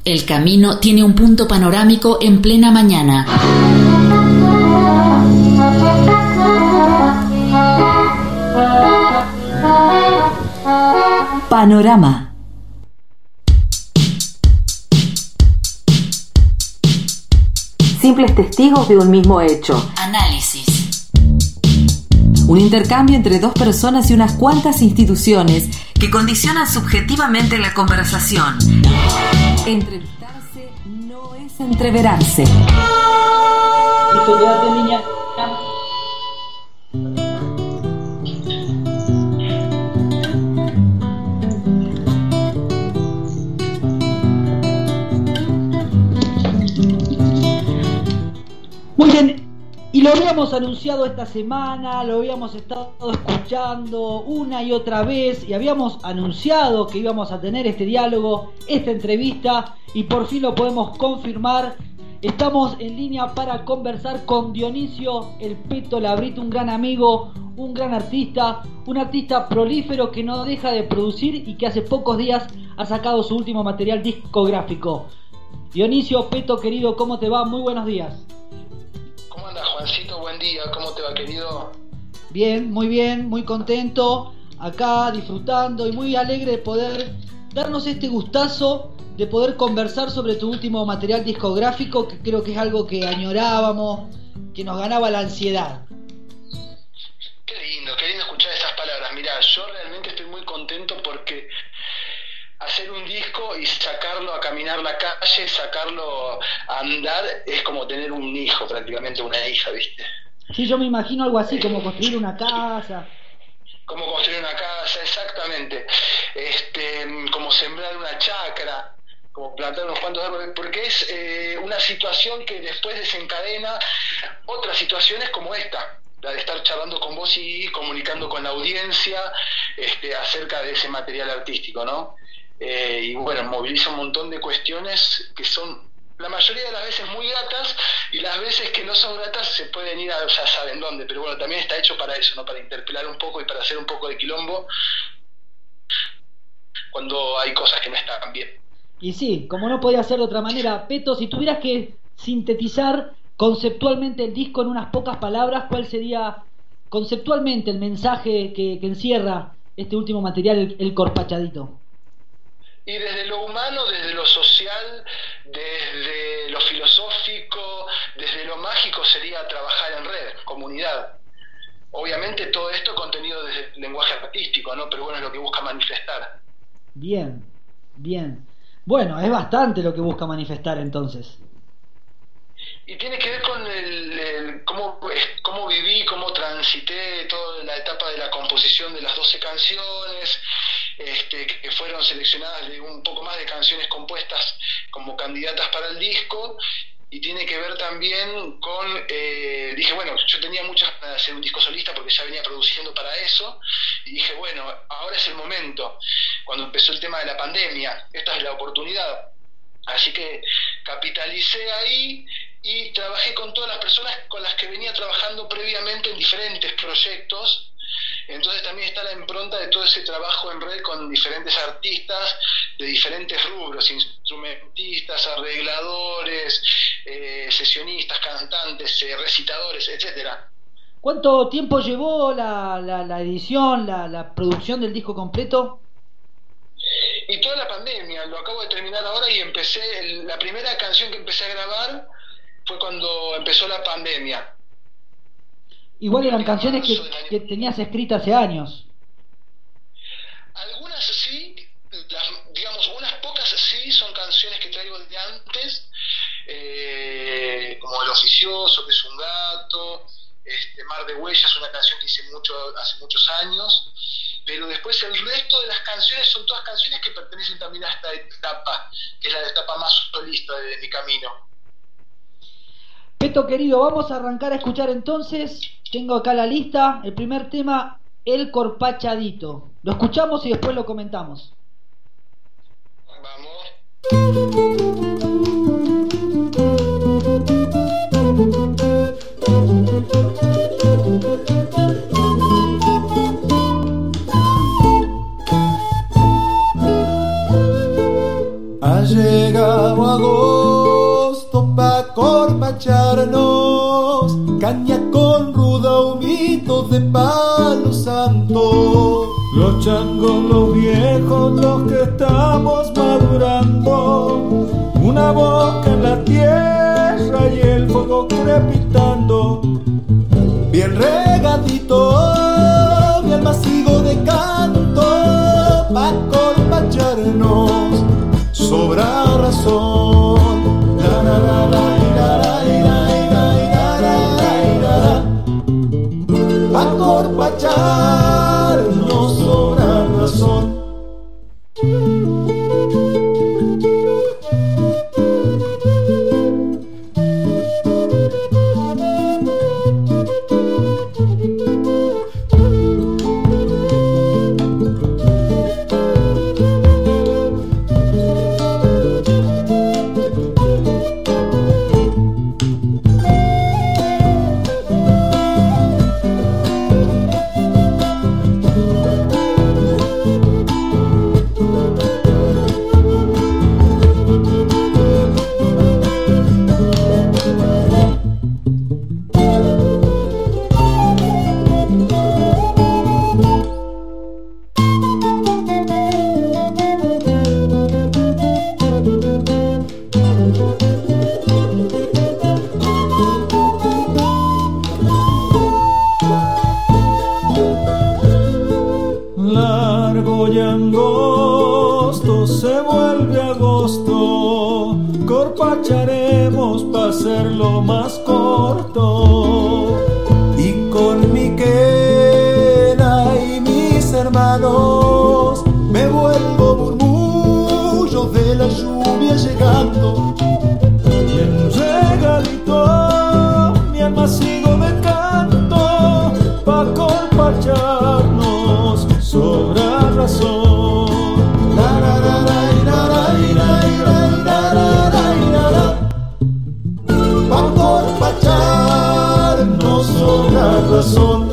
El camino tiene un punto panorámico en plena mañana. Panorama. Simples testigos de un mismo hecho. Análisis. Un intercambio entre dos personas y unas cuantas instituciones que condicionan subjetivamente la conversación. Entrevistarse no es entreverarse. Listo, quédate en línea. Muy bien, y lo habíamos anunciado esta semana, lo habíamos estado escuchando una y otra vez, y habíamos anunciado que íbamos a tener este diálogo, esta entrevista, y por fin lo podemos confirmar. Estamos en línea para conversar con Dionisio El Peto Labrito, un gran amigo, un gran artista, un artista prolífero que no deja de producir y que hace pocos días ha sacado su último material discográfico. Dionisio Peto, querido, ¿cómo te va? Muy buenos días. ¿Cómo andas, Juancito? Buen día, ¿cómo te va, querido? Bien, muy contento, acá disfrutando y muy alegre de poder darnos este gustazo de poder conversar sobre tu último material discográfico, que creo que es algo que añorábamos, que nos ganaba la ansiedad. Qué lindo escuchar esas palabras. Mirá, yo realmente estoy muy contento porque hacer un disco y sacarlo a caminar la calle, sacarlo a andar, es como tener un hijo, prácticamente una hija, ¿viste? Sí, yo me imagino algo así, como construir una casa. Como construir una casa, exactamente. Como sembrar una chacra, como plantar unos cuantos árboles, porque es una situación que después desencadena otras situaciones como esta, la de estar charlando con vos y comunicando con la audiencia acerca de ese material artístico, ¿no? Y bueno, moviliza un montón de cuestiones que son la mayoría de las veces muy gratas, y las veces que no son gratas se pueden ir a ya saben dónde, pero bueno, también está hecho para eso, ¿no? Para interpelar un poco y para hacer un poco de quilombo cuando hay cosas que no están bien. Y sí, como no podía ser de otra manera. Peto, si tuvieras que sintetizar conceptualmente el disco en unas pocas palabras, ¿cuál sería conceptualmente el mensaje que encierra este último material, el Corpachadito? Y desde lo humano, desde lo social, desde lo filosófico, desde lo mágico sería trabajar en red, comunidad. Obviamente todo esto contenido desde el lenguaje artístico, ¿no? Pero bueno, es lo que busca manifestar. Bien. Bueno, es bastante lo que busca manifestar entonces. Y tiene que ver con cómo viví, cómo transité toda la etapa de la composición de las 12 canciones, que fueron seleccionadas de un poco más de canciones compuestas como candidatas para el disco, y tiene que ver también con, dije, bueno, yo tenía muchas ganas de hacer un disco solista porque ya venía produciendo para eso, y dije, bueno, ahora es el momento, cuando empezó el tema de la pandemia, esta es la oportunidad. Así que capitalicé ahí y trabajé con todas las personas con las que venía trabajando previamente en diferentes proyectos. Entonces también está la impronta de todo ese trabajo en red con diferentes artistas de diferentes rubros, instrumentistas, arregladores, sesionistas, cantantes, recitadores, etcétera. ¿Cuánto tiempo llevó la edición, la producción del disco completo? Y toda la pandemia, lo acabo de terminar ahora y la primera canción que empecé a grabar fue cuando empezó la pandemia. Igual eran canciones que tenías escritas hace años. Algunas sí, digamos, unas pocas sí son canciones que traigo de antes, como El Oficioso, que es un gato, Mar de Huellas, una canción que hice hace muchos años, pero después el resto de las canciones son todas canciones que pertenecen también a esta etapa, que es la etapa más solista de mi camino. Peto querido, vamos a arrancar a escuchar entonces. Tengo acá la lista, el primer tema, El Corpachadito. Lo escuchamos y después lo comentamos. Ha llegado o agosto pa' corpacharnos, caña con ruda, humitos de palo santo. Los changos, los viejos, los que estamos madurando, una boca en la tierra y el fuego crepitando. Bien regadito, bien masivo de canto, pa' corpacharnos, sobra razón. La la la la la la la, pa' corpacharnos, sobra razón. Corpacharemos pa' hacerlo más corto, y con mi quena y mis hermanos me vuelvo murmullo de la lluvia llegando. Bien regalito, mi alma sigo de canto, pa' corpacharnos, sobra razón. Razón.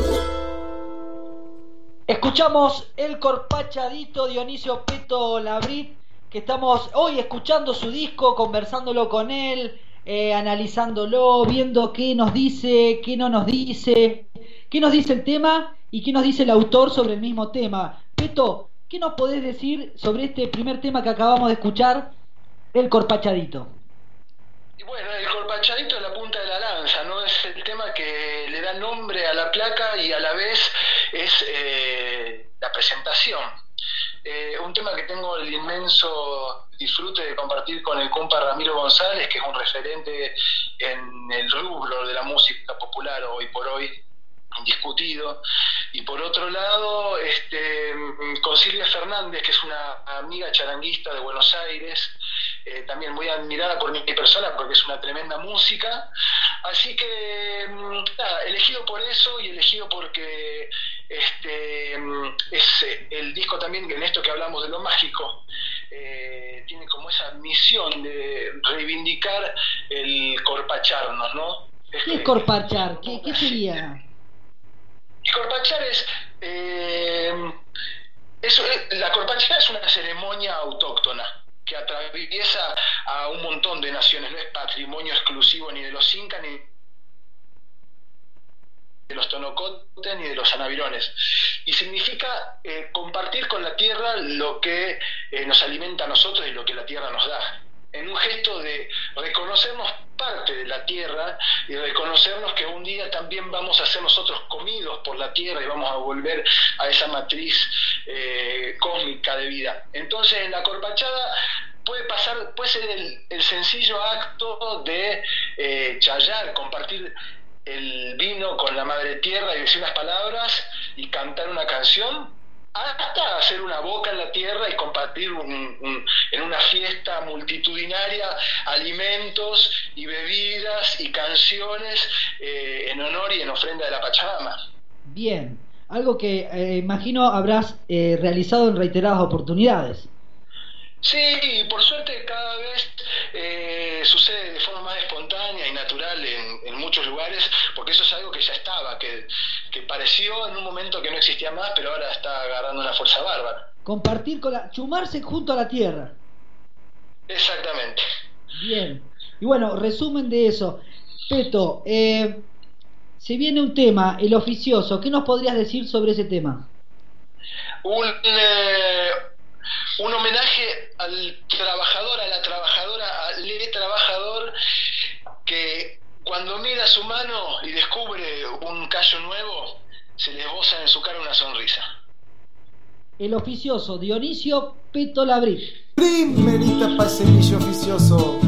Escuchamos El Corpachadito, Dionisio Peto Labrit, que estamos hoy escuchando su disco, conversándolo con él, analizándolo, viendo qué nos dice, qué no nos dice, qué nos dice el tema y qué nos dice el autor sobre el mismo tema. Peto, ¿qué nos podés decir sobre este primer tema que acabamos de escuchar, El Corpachadito? Y bueno, El Corpachadito es la punta de la lanza, ¿no? Es el tema que le da nombre a la placa y a la vez es la presentación. Un tema que tengo el inmenso disfrute de compartir con el compa Ramiro González, que es un referente en el rubro de la música popular hoy por hoy, indiscutido. Y por otro lado, con Silvia Fernández, que es una amiga charanguista de Buenos Aires, también muy admirada por mi persona porque es una tremenda música. Así que nada, elegido por eso y elegido porque es el disco también, en esto que hablamos de lo mágico, tiene como esa misión de reivindicar el corpacharnos, ¿no? ¿Qué es corpachar? ¿Qué sería? Y corpachar la corpachada es una ceremonia autóctona que atraviesa a un montón de naciones, no es patrimonio exclusivo ni de los incas, ni de los tonocotes, ni de los anavirones. Y significa compartir con la tierra lo que nos alimenta a nosotros y lo que la tierra nos da, en un gesto de reconocernos parte de la tierra y reconocernos que un día también vamos a ser nosotros comidos por la tierra y vamos a volver a esa matriz cósmica de vida. Entonces, en la corpachada puede ser el sencillo acto de chayar, compartir el vino con la madre tierra y decir unas palabras y cantar una canción, hasta hacer una boca en la tierra y compartir en una fiesta multitudinaria alimentos y bebidas y canciones en honor y en ofrenda de la Pachamama. Bien, algo que imagino habrás realizado en reiteradas oportunidades. Sí, por suerte cada vez sucede de forma más espontánea y natural en muchos lugares, porque eso es algo que ya estaba, que pareció en un momento que no existía más, pero ahora está agarrando una fuerza bárbara. Compartir chumarse junto a la tierra. Exactamente. Bien. Y bueno, resumen de eso. Peto, se viene un tema, El Oficioso. ¿Qué nos podrías decir sobre ese tema? Un homenaje al trabajador, a la trabajadora, al trabajador que cuando mira su mano y descubre un callo nuevo, se le esboza en su cara una sonrisa. El Oficioso, Dionisio Peto Labrit. Primerita pa' ese bicho oficioso.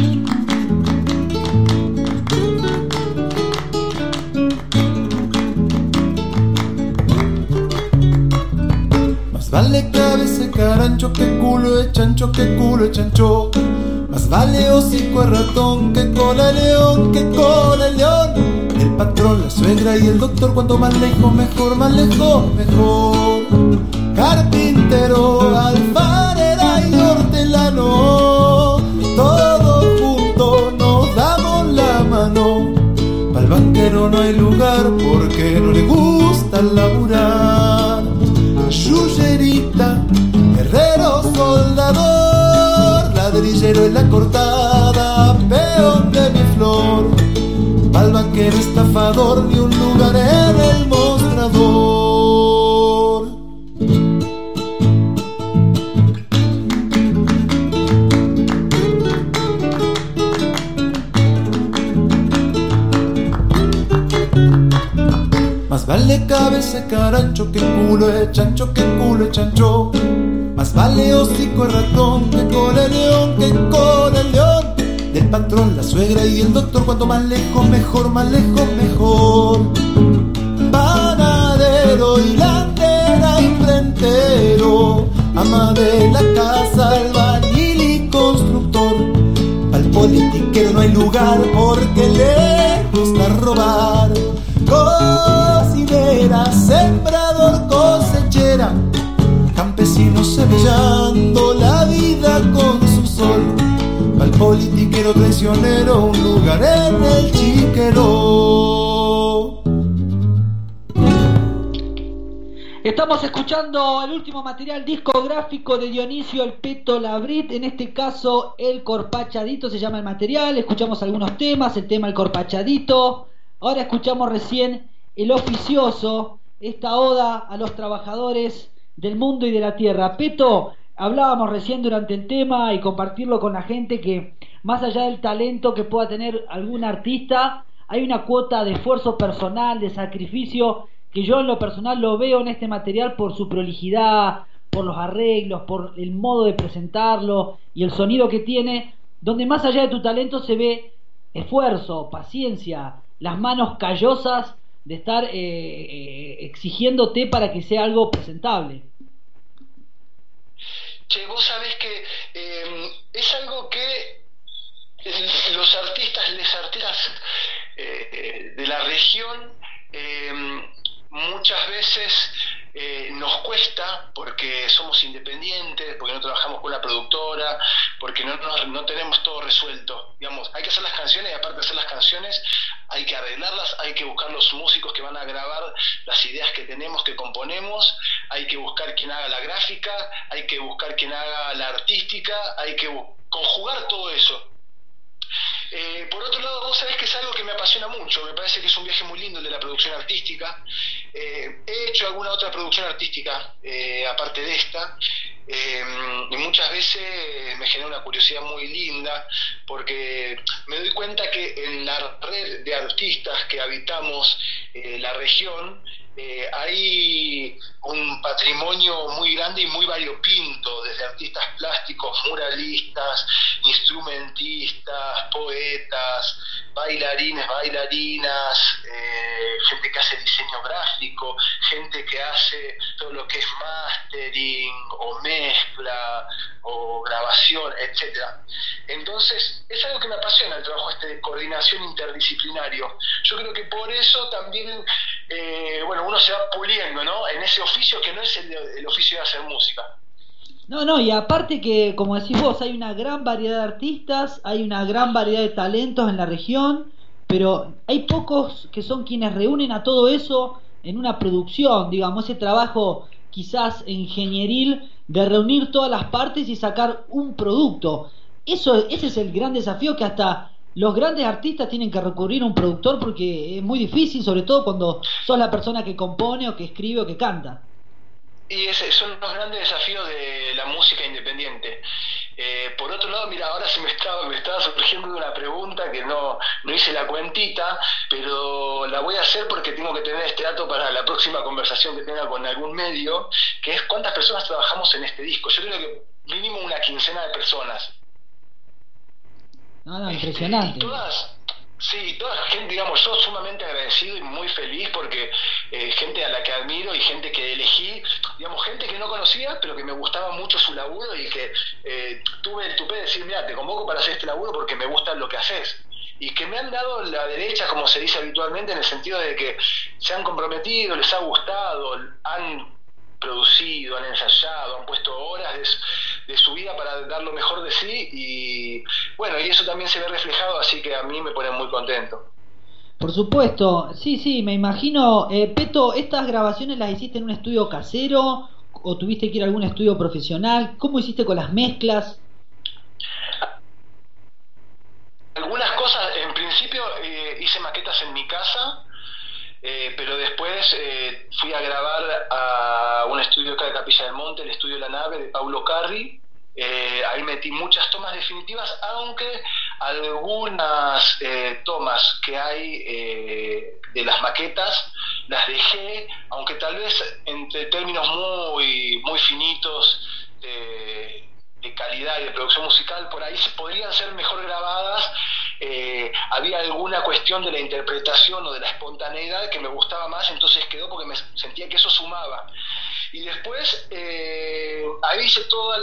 Más vale cabeza de carancho que culo de chancho, que culo de chancho. Más vale hocico de ratón que cola de león, que cola de león. El patrón, la suegra y el doctor, cuanto más lejos mejor, más lejos mejor. Carpintero, alfarera y hortelano, todos juntos nos damos la mano. Pa'l banquero no hay lugar porque no le gusta laburar. Yuyerita, herrero, soldador, ladrillero en la cortada, peón de mi flor. Pa'l banquero estafador, ni un lugar en el mostrador. Más vale cabeza de carancho que culo de chancho, que culo de chancho. Más vale hocico de ratón que cola de león, que cola de león. Del patrón, la suegra y el doctor, cuanto más lejos mejor, más lejos mejor. Panadero, hilandera, imprentero, ama de la casa, albañil y constructor. Al politiquero no hay lugar porque le gusta robar. Cocinera, sembrador, cosechera, campesino semillando la vida con su sol. Al politiquero traicionero, un lugar en el chiquero. Estamos escuchando el último material discográfico de Dionisio El Peto Labrit, en este caso El Corpachadito se llama el material. Escuchamos algunos temas, el tema El Corpachadito. Ahora escuchamos recién El Oficioso, esta oda a los trabajadores del mundo y de la tierra. Peto, hablábamos recién durante el tema y compartirlo con la gente que más allá del talento que pueda tener algún artista, hay una cuota de esfuerzo personal, de sacrificio, que yo en lo personal lo veo en este material por su prolijidad, por los arreglos, por el modo de presentarlo y el sonido que tiene, donde más allá de tu talento se ve esfuerzo, paciencia, las manos callosas de estar exigiéndote para que sea algo presentable. Che, vos sabés que es algo que los artistas, les artistas de la región muchas veces nos cuesta porque somos independientes, porque no trabajamos con una productora, porque no tenemos todo resuelto. Digamos, hay que hacer las canciones y aparte de hacer las canciones hay que arreglarlas, hay que buscar los músicos que van a grabar las ideas que tenemos, que componemos, hay que buscar quien haga la gráfica, hay que buscar quien haga la artística, hay que conjugar todo eso. Por otro lado, vos sabés que es algo que me apasiona mucho, me parece que es un viaje muy lindo el de la producción artística. He hecho alguna otra producción artística aparte de esta, y muchas veces me genera una curiosidad muy linda porque me doy cuenta que en la red de artistas que habitamos la región hay un patrimonio muy grande y muy variopinto, desde artistas plásticos, muralistas, instrumentistas, poetas, bailarines, bailarinas, gente que hace diseño gráfico, gente que hace todo lo que es mastering o mezcla o grabación, etcétera. Entonces es algo que me apasiona, el trabajo de coordinación interdisciplinario. Yo creo que por eso también uno se va puliendo, ¿no?, en ese oficio que no es el oficio de hacer música. No, y aparte que, como decís vos, hay una gran variedad de artistas, hay una gran variedad de talentos en la región, pero hay pocos que son quienes reúnen a todo eso en una producción, digamos, ese trabajo quizás ingenieril de reunir todas las partes y sacar un producto. ese es el gran desafío, que hasta los grandes artistas tienen que recurrir a un productor, porque es muy difícil, sobre todo cuando sos la persona que compone o que escribe o que canta. Y ese son los grandes desafíos de la música independiente. Por otro lado, mira, ahora me estaba surgiendo una pregunta que no hice la cuentita, pero la voy a hacer porque tengo que tener este dato para la próxima conversación que tenga con algún medio, que es cuántas personas trabajamos en este disco. Yo creo que mínimo una quincena de personas. No, impresionante. Y toda gente, digamos, yo sumamente agradecido y muy feliz porque gente a la que admiro y gente que elegí, digamos, gente que no conocía, pero que me gustaba mucho su laburo y que tuve el tupé de decir, mira, te convoco para hacer este laburo porque me gusta lo que haces. Y que me han dado la derecha, como se dice habitualmente, en el sentido de que se han comprometido, les ha gustado, han producido, han ensayado, han puesto horas de su vida para dar lo mejor de sí, y bueno, y eso también se ve reflejado, así que a mí me pone muy contento. Por supuesto, sí, me imagino. Peto, ¿estas grabaciones las hiciste en un estudio casero o tuviste que ir a algún estudio profesional? ¿Cómo hiciste con las mezclas? Algunas cosas, en principio hice maquetas en mi casa, pero después fui a grabar a un estudio acá de Capilla del Monte, el estudio La Nave de Paulo Carri. Ahí metí muchas tomas definitivas, aunque algunas tomas que hay de las maquetas las dejé, aunque tal vez entre términos muy finitos de calidad y de producción musical, por ahí podrían ser mejor grabadas. Había alguna cuestión de la interpretación o de la espontaneidad que me gustaba más, entonces quedó porque me sentía que eso sumaba. Y después ahí hice todas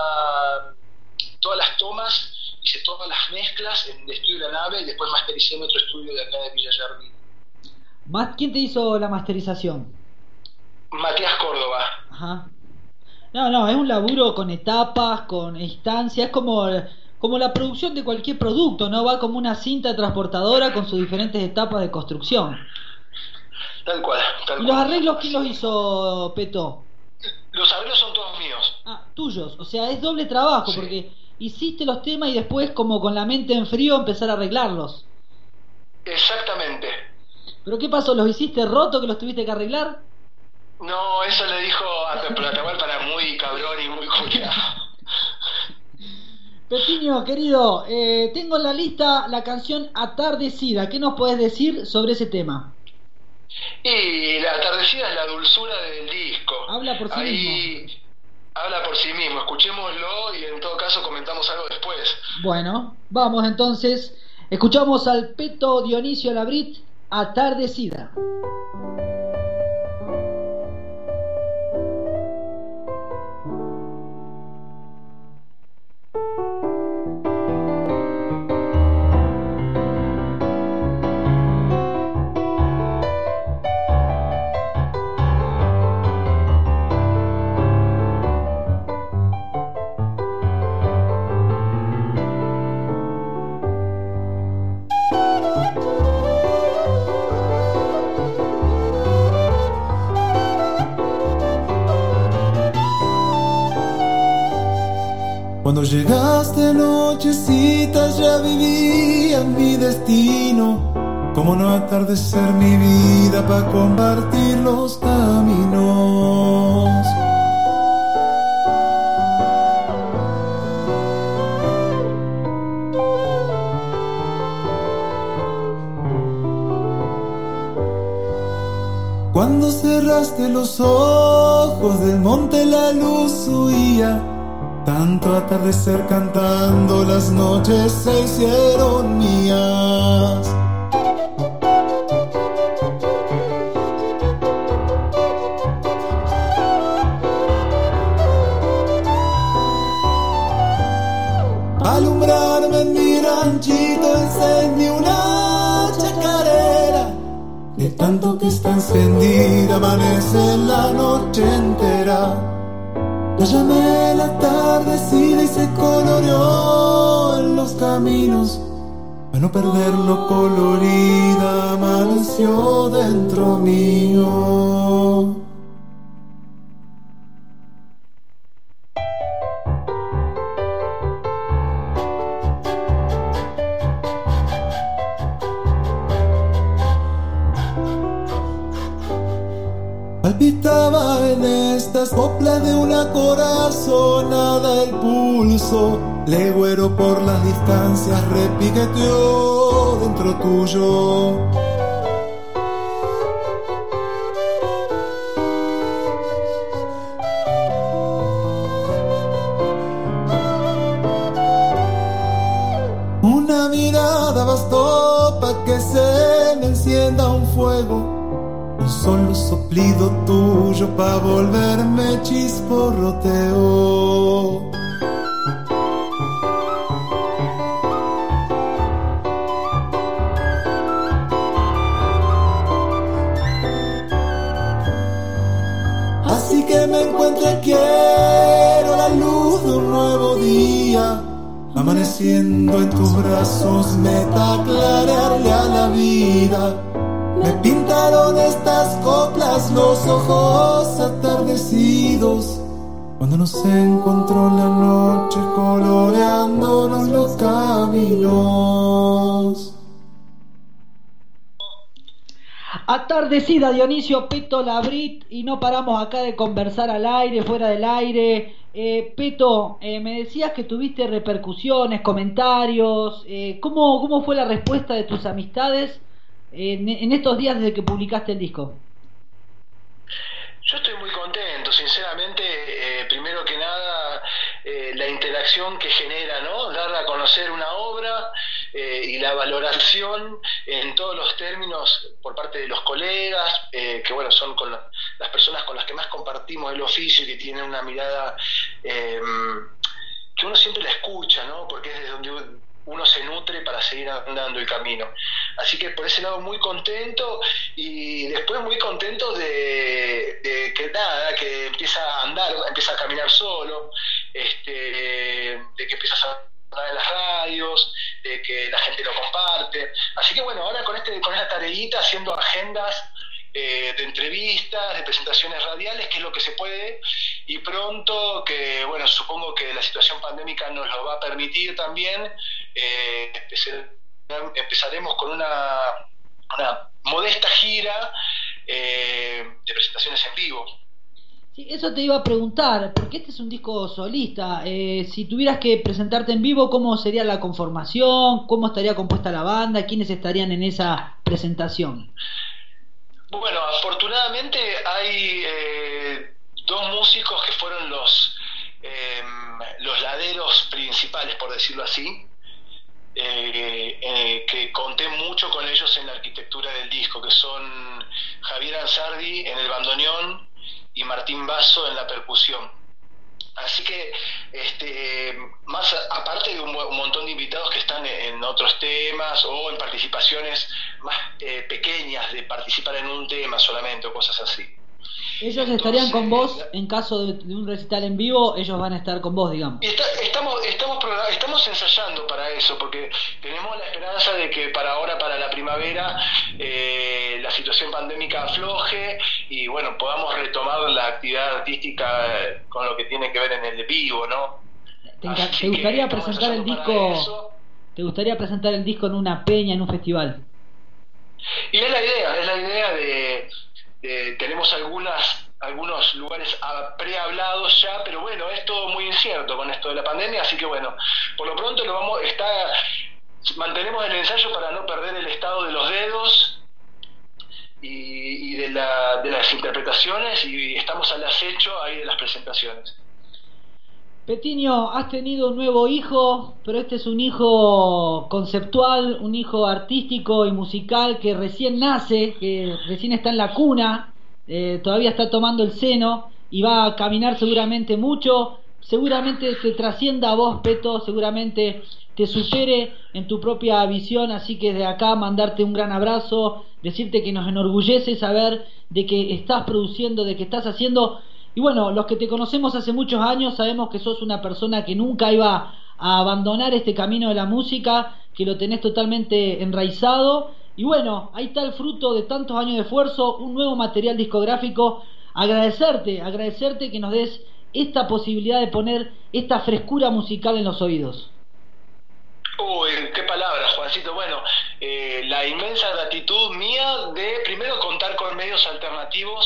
las tomas, hice todas las mezclas en el estudio de La Nave y después mastericé en otro estudio de acá de Villa Germín. ¿Quién te hizo la masterización? Matías Córdoba. Ajá. No, es un laburo con etapas, con instancias, es como la producción de cualquier producto, ¿no? Va como una cinta transportadora con sus diferentes etapas de construcción. Tal cual. ¿Y los arreglos quién los hizo, Peto? Los arreglos son todos míos. Ah, tuyos, o sea, es doble trabajo, sí. Porque hiciste los temas y después, como con la mente en frío, empezar a arreglarlos. Exactamente. ¿Pero qué pasó? ¿Los hiciste roto que los tuviste que arreglar? No, eso le dijo a Pepe para muy cabrón y muy culiado. Pepiño, querido, tengo en la lista la canción Atardecida. ¿Qué nos podés decir sobre ese tema? Y la Atardecida es la dulzura del disco. Habla por sí mismo. Habla por sí mismo, escuchémoslo y en todo caso comentamos algo después. Bueno, vamos entonces. Escuchamos al Peto Dionisio Labrit, Atardecida. Cuando llegaste nochecita ya vivía mi destino. Cómo no atardecer mi vida para compartir los caminos. Cuando cerraste los ojos del monte la luz huía. Tanto atardecer cantando, las noches se hicieron mías. Alumbrarme en mi ranchito encendí una chacarera. De tanto que está encendida amanece la noche entera. La llamé la atardecida y se coloreó en los caminos. Para no perder lo colorida, amaneció dentro mío. Palpitaba en estas coplas de una corazonada el pulso, legüero por las distancias repiqueteó dentro tuyo. Una mirada bastó pa' que se me encienda un fuego. Un solo soplido tuyo pa' volverme chisporroteo. Así que me encuentre, quiero la luz de un nuevo día, amaneciendo en tus brazos, meta aclararle a la vida. Me pintaron estas coplas los ojos atardecidos, cuando nos encontró la noche coloreándonos los caminos. Atardecida, Dionisio Peto Labrit, y no paramos acá de conversar al aire, fuera del aire. Peto, me decías que tuviste repercusiones, comentarios. ¿Cómo fue la respuesta de tus amistades en estos días desde que publicaste el disco? Yo estoy muy contento, sinceramente. Primero que nada, la interacción que genera, ¿no? Dar a conocer una obra y la valoración en todos los términos por parte de los colegas, que bueno, son con las personas con las que más compartimos el oficio y que tienen una mirada que uno siempre la escucha, ¿no? Porque es desde donde uno se nutre para seguir andando el camino. Así que por ese lado muy contento, y después muy contento de que nada, que empieza a andar, empieza a caminar solo, de que empiezas a sonar en las radios, de que la gente lo comparte. Así que bueno, ahora con esta tareita, haciendo agendas de entrevistas, de presentaciones radiales, que es lo que se puede, y pronto, que bueno, supongo que la situación pandémica nos lo va a permitir también, empezaremos con una modesta gira de presentaciones en vivo. Sí, eso te iba a preguntar, porque este es un disco solista. Si tuvieras que presentarte en vivo, ¿cómo sería la conformación? ¿Cómo estaría compuesta la banda? ¿Quiénes estarían en esa presentación? Bueno, afortunadamente hay dos músicos que fueron los laderos principales, por decirlo así, que conté mucho con ellos en la arquitectura del disco, que son Javier Ansardi en el bandoneón y Martín Basso en la percusión. Así que, más aparte de un montón de invitados que están en otros temas o en participaciones más pequeñas, de participar en un tema solamente o cosas así. Ellos estarían con vos en caso de un recital en vivo, ellos van a estar con vos, digamos. Estamos ensayando para eso, porque tenemos la esperanza de que para la primavera, la situación pandémica afloje y bueno, podamos retomar la actividad artística con lo que tiene que ver en el vivo, ¿no? ¿Te gustaría presentar el disco? ¿Te gustaría presentar el disco en una peña, en un festival? Y es la idea de tenemos algunos lugares prehablados ya, pero bueno, es todo muy incierto con esto de la pandemia, así que bueno, por lo pronto mantenemos el ensayo para no perder el estado de los dedos y de las interpretaciones, y estamos al acecho ahí de las presentaciones. Petiño, has tenido un nuevo hijo, pero este es un hijo conceptual, un hijo artístico y musical que recién nace, que recién está en la cuna, todavía está tomando el seno y va a caminar seguramente mucho, seguramente te trascienda a vos, Peto, seguramente te supere en tu propia visión, así que desde acá mandarte un gran abrazo, decirte que nos enorgullece saber de que estás produciendo, de que estás haciendo. Y bueno, los que te conocemos hace muchos años sabemos que sos una persona que nunca iba a abandonar este camino de la música, que lo tenés totalmente enraizado. Y bueno, ahí está el fruto de tantos años de esfuerzo, un nuevo material discográfico. Agradecerte que nos des esta posibilidad de poner esta frescura musical en los oídos. Uy, qué palabras, Juancito. Bueno, la inmensa gratitud mía de primero contar con medios alternativos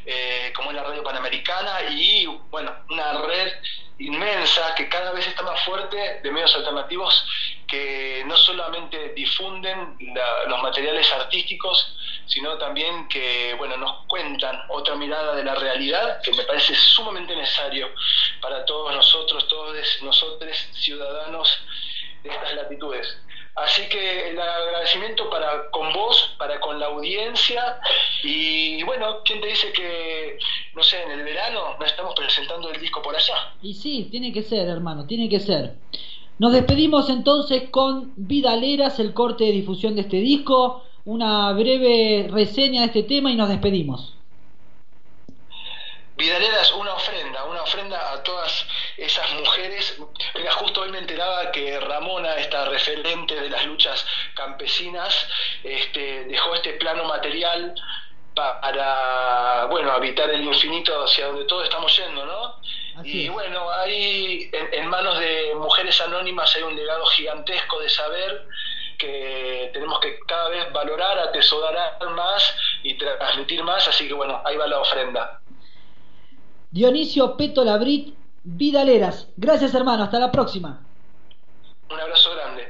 como es la Radio Panamericana, y bueno, una red inmensa que cada vez está más fuerte de medios alternativos que no solamente difunden los materiales artísticos, sino también que bueno, nos cuentan otra mirada de la realidad, que me parece sumamente necesario para todos nosotros ciudadanos de estas latitudes. Así que el agradecimiento con vos, con la audiencia, y bueno, ¿quién te dice que, no sé, en el verano nos estamos presentando el disco por allá? Y sí, tiene que ser, hermano, tiene que ser. Nos despedimos entonces con Vidaleras, el corte de difusión de este disco, una breve reseña de este tema y nos despedimos. Vidaleras, una ofrenda a todas esas mujeres. Mira, justo hoy me enteraba que Ramona, esta referente de las luchas campesinas, dejó este plano material para, bueno, habitar el infinito hacia donde todos estamos yendo, ¿no? Y bueno, ahí en manos de mujeres anónimas hay un legado gigantesco de saber que tenemos que cada vez valorar, atesorar más y transmitir más, así que bueno, ahí va la ofrenda. Dionisio Peto Labrit, Vidaleras. Gracias, hermano, hasta la próxima. Un abrazo grande.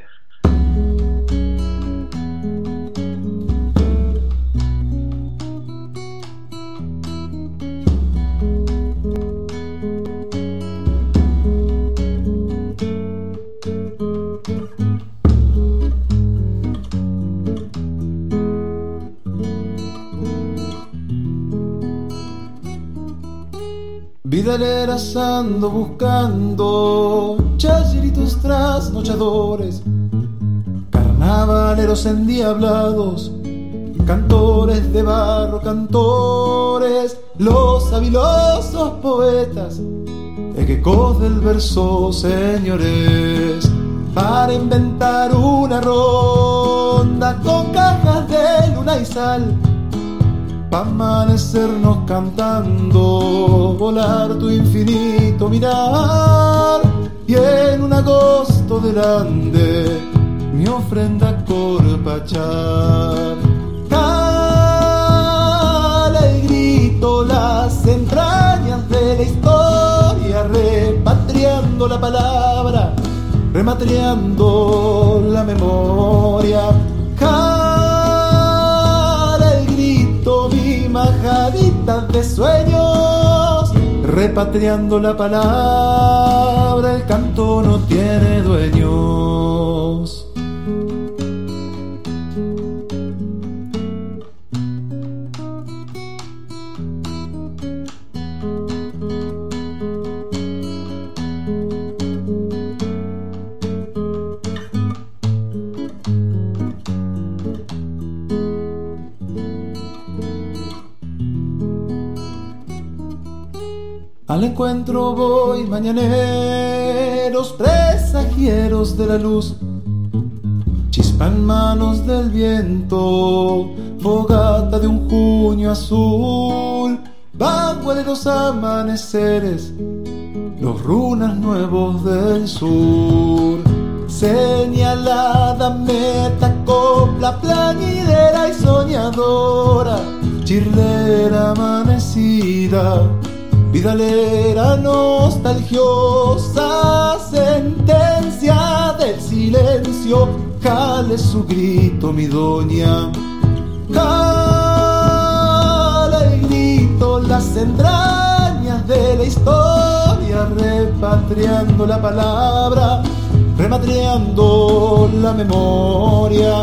Vidaleras ando buscando chayeritos trasnochadores, carnavaleros endiablados, cantores de barro, cantores, los habilosos poetas, equecos del verso, señores, para inventar una ronda con cajas de luna y sal, pa' amanecernos cantando, volar tu infinito mirar, y en un agosto del Ande mi ofrenda corpachar. Cala el grito, las entrañas de la historia, repatriando la palabra, rematriando la memoria. Mi majadita de sueños, repatriando la palabra, el canto no tiene dueños. Al encuentro voy mañaneros, presagieros de la luz, chispa en manos del viento, fogata de un junio azul, bajo de los amaneceres, los runas nuevos del sur. Señalada meta, copla plañidera y soñadora, chirlera amanecida, vidalera nostalgiosa, sentencia del silencio, jale su grito mi doña. Jala el grito, las entrañas de la historia, repatriando la palabra, rematriando la memoria.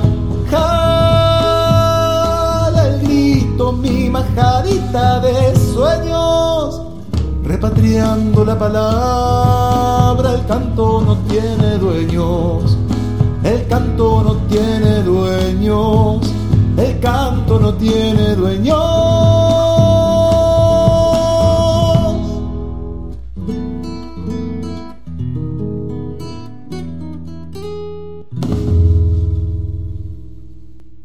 Jala el grito, mi majadita de sueños, repatriando la palabra, el canto no tiene dueños, el canto no tiene dueños, el canto no tiene dueños.